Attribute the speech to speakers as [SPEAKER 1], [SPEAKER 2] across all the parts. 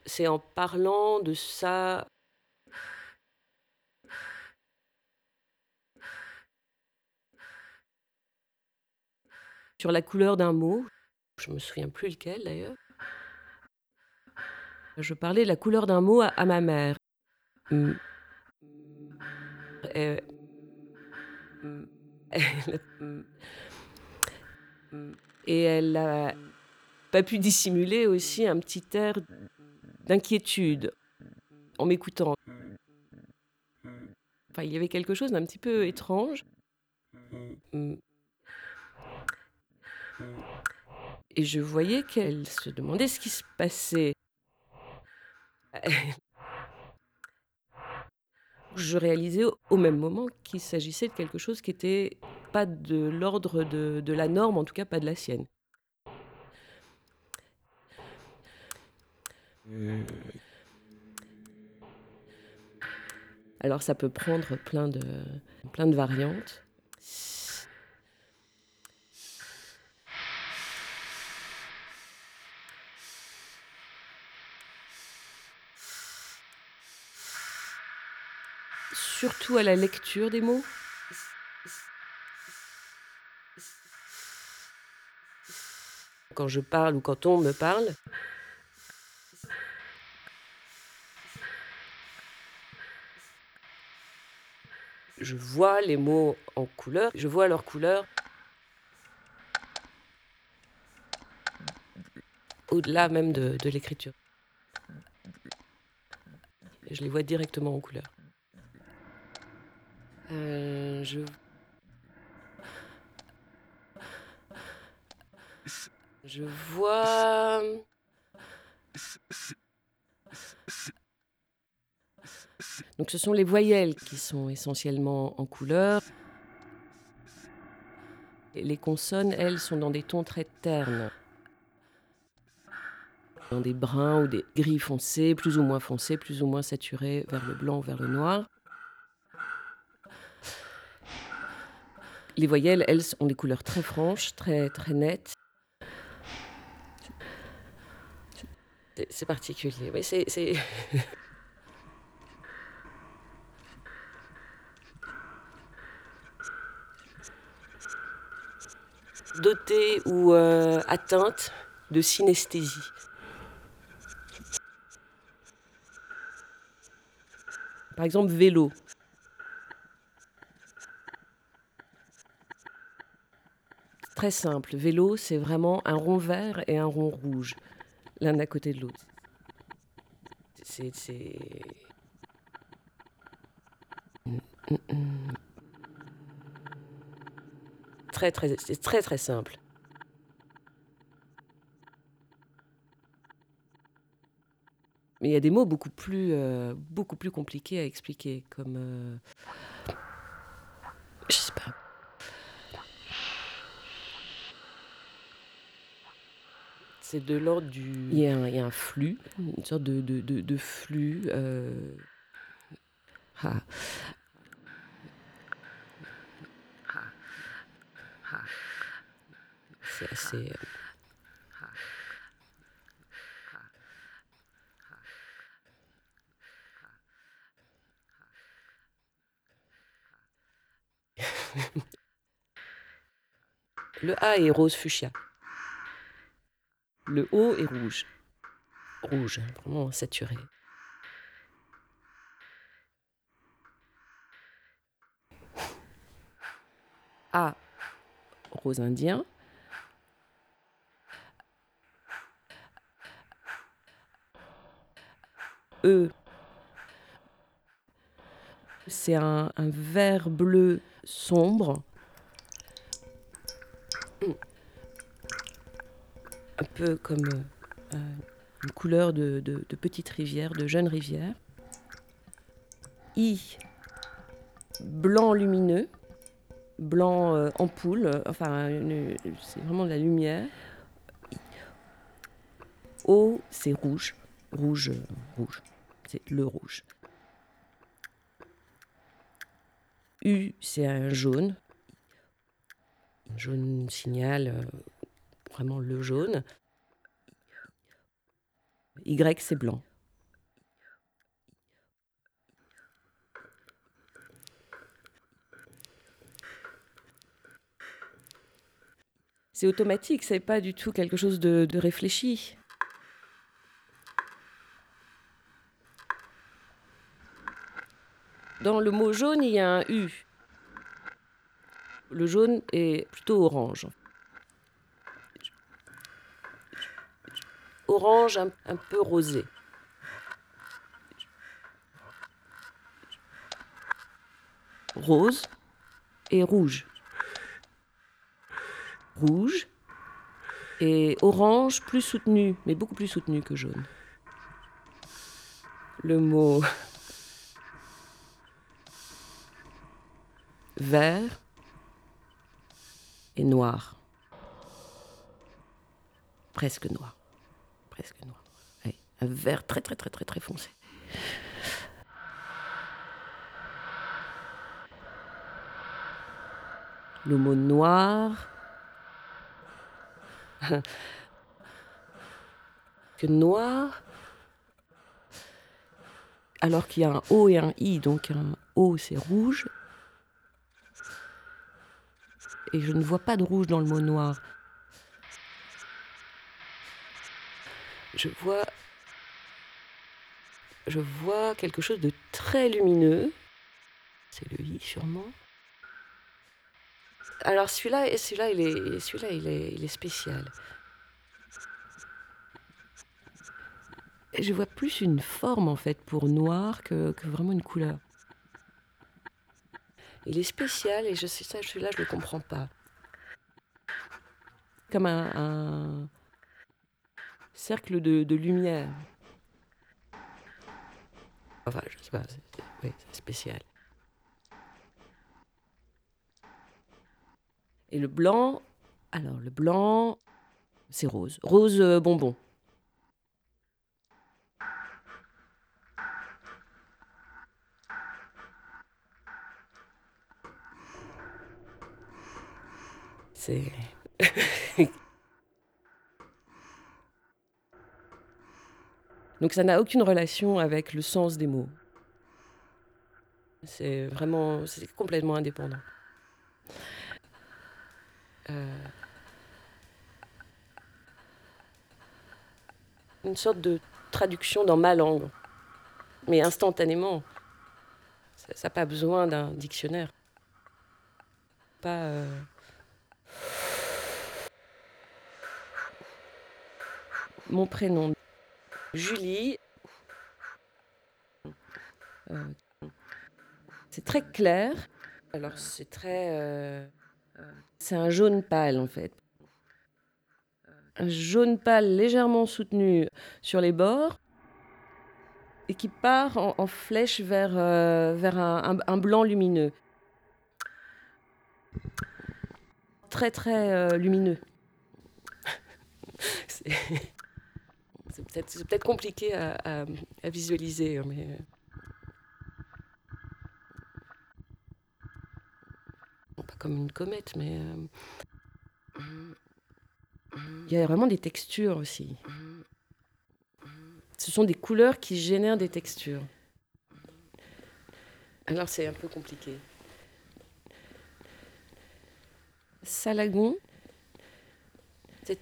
[SPEAKER 1] C'est en parlant de ça sur la couleur d'un mot, je me souviens plus lequel d'ailleurs. Je parlais de la couleur d'un mot à ma mère. Mmh. Heu, mmh, elle et elle a pas pu dissimuler aussi un petit air d'inquiétude en m'écoutant. Enfin, il y avait quelque chose d'un petit peu étrange. Mmh. Et je voyais qu'elle se demandait ce qui se passait. Je réalisais au même moment qu'il s'agissait de quelque chose qui était pas de l'ordre de la norme, en tout cas pas de la sienne. Alors ça peut prendre plein de variantes. Surtout à la lecture des mots. Quand je parle ou quand on me parle, je vois les mots en couleur, je vois leurs couleurs au-delà même de l'écriture. Je les vois directement en couleur. Je vois donc ce sont les voyelles qui sont essentiellement en couleur. Et les consonnes, elles, sont dans des tons très ternes. Dans des bruns ou des gris foncés, plus ou moins saturés vers le blanc ou vers le noir. Les voyelles, elles, ont des couleurs très franches, très, très nettes. C'est particulier. Oui, c'est... dotée ou atteinte de synesthésie. Par exemple, vélo. Très simple. Vélo, c'est vraiment un rond vert et un rond rouge, l'un à côté de l'autre. C'est... c'est très très simple. Mais il y a des mots beaucoup plus compliqués à expliquer, comme... je sais pas. C'est de l'ordre du... Il y a un flux, une sorte de flux. Ah. C'est assez... Le A est rose fuchsia. Le O est rouge. Rouge, vraiment saturé. A, rose indien. E, c'est un vert bleu sombre. Un peu comme une couleur de petite rivière, de jeune rivière. I, blanc lumineux, blanc ampoule, c'est vraiment de la lumière. O, c'est rouge, rouge, c'est le rouge. U, c'est un jaune signal, vraiment le jaune. Y, c'est blanc. c'est automatique, c'est pas du tout quelque chose de réfléchi. Dans le mot jaune, il y a un U. Le jaune est plutôt orange. Orange un peu rosé. Rose et rouge. Rouge et orange plus soutenu, mais beaucoup plus soutenu que jaune. Le mot vert et noir. Presque noir. Presque noir. Ouais, un vert très très très très très foncé. Le mot noir. Que noir. Alors qu'il y a un O et un I, donc un O c'est rouge. Et je ne vois pas de rouge dans le mot noir. Je vois quelque chose de très lumineux. C'est le I sûrement. Alors celui-là, il est spécial. Je vois plus une forme en fait pour noir que vraiment une couleur. Il est spécial et je sais ça, celui-là je le comprends pas. Comme un cercle de lumière. Enfin, je sais pas, oui, c'est spécial. Et le blanc, alors le blanc, c'est rose. Rose bonbon. C'est... Donc ça n'a aucune relation avec le sens des mots. C'est complètement indépendant. Une sorte de traduction dans ma langue, mais instantanément. Ça n'a pas besoin d'un dictionnaire. Pas... Mon prénom, Julie. C'est très clair. Alors c'est très... c'est un jaune pâle en fait. Un jaune pâle légèrement soutenu sur les bords et qui part en flèche vers un blanc lumineux. Très très lumineux. C'est peut-être compliqué à visualiser, mais... Pas comme une comète, mais... Il y a vraiment des textures aussi. Ce sont des couleurs qui génèrent des textures. Alors c'est un peu compliqué. Salagon, c'est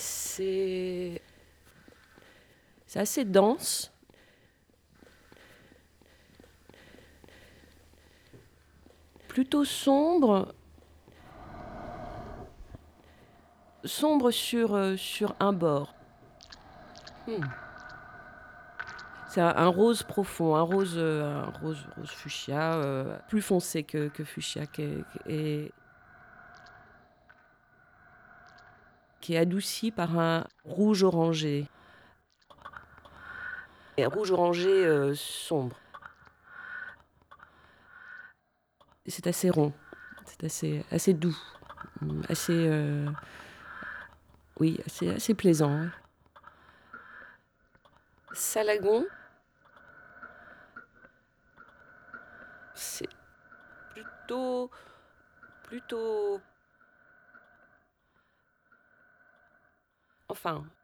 [SPEAKER 1] assez dense. Plutôt sombre. Sombre sur un bord. C'est un rose profond, un rose fuchsia, plus foncé que fuchsia, qui est adouci par un rouge orangé. Et rouge orangé sombre. C'est assez rond, c'est assez doux, oui, assez plaisant. Salagon, c'est plutôt, enfin,